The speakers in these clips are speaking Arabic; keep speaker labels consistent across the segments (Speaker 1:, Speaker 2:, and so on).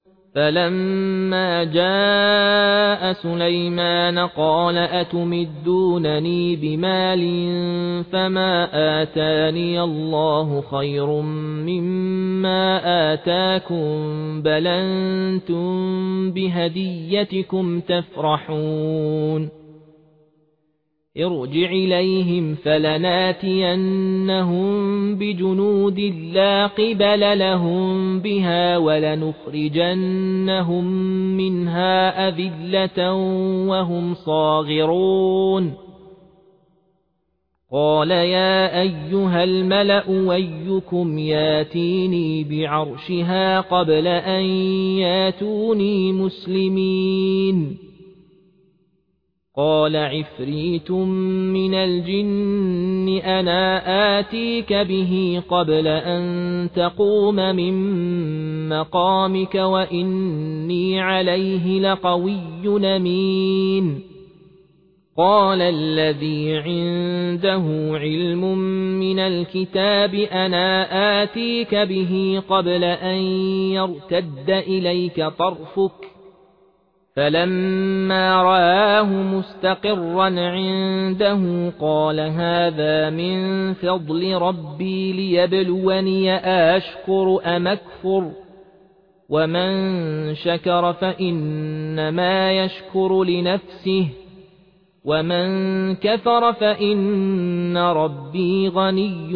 Speaker 1: فلما جاء سليمان قال أتمدونني بمال فما آتاني الله خير مما آتاكم بل أنتم بهديتكم تفرحون ارجع إليهم فلناتينهم بجنود لا قبل لهم بها ولنخرجنهم منها أذلة وهم صاغرون قال يا أيها الملأ أيكم ياتيني بعرشها قبل أن ياتوني مسلمين قال عفريت من الجن أنا آتيك به قبل أن تقوم من مقامك وإني عليه لقوي أمين قال الذي عنده علم من الكتاب أنا آتيك به قبل أن يرتد إليك طرفك فلما رآه مستقرا عنده قال هذا من فضل ربي ليبلوني أشكر أم أكفر ومن شكر فإنما يشكر لنفسه ومن كفر فإن ربي غني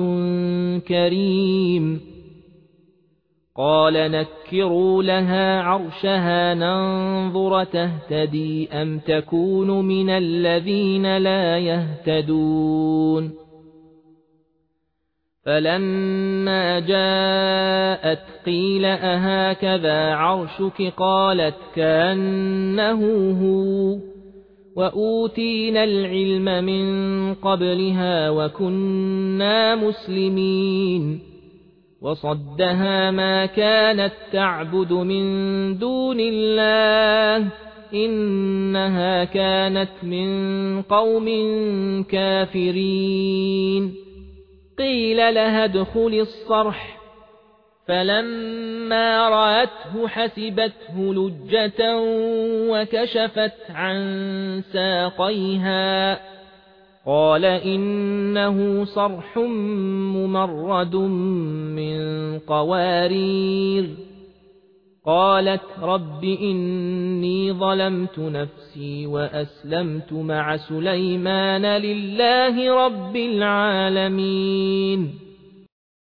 Speaker 1: كريم قال نكروا لها عرشها ننظر تهتدي أم تكون من الذين لا يهتدون فلما جاءت قيل أهكذا عرشك قالت كأنه هو وأوتينا العلم من قبلها وكنا مسلمين وصدها ما كانت تعبد من دون الله إنها كانت من قوم كافرين قيل لها ادخل الصرح فلما رأته حسبته لجة وكشفت عن ساقيها قال إنه صرح ممرد من قوارير قالت رب إني ظلمت نفسي وأسلمت مع سليمان لله رب العالمين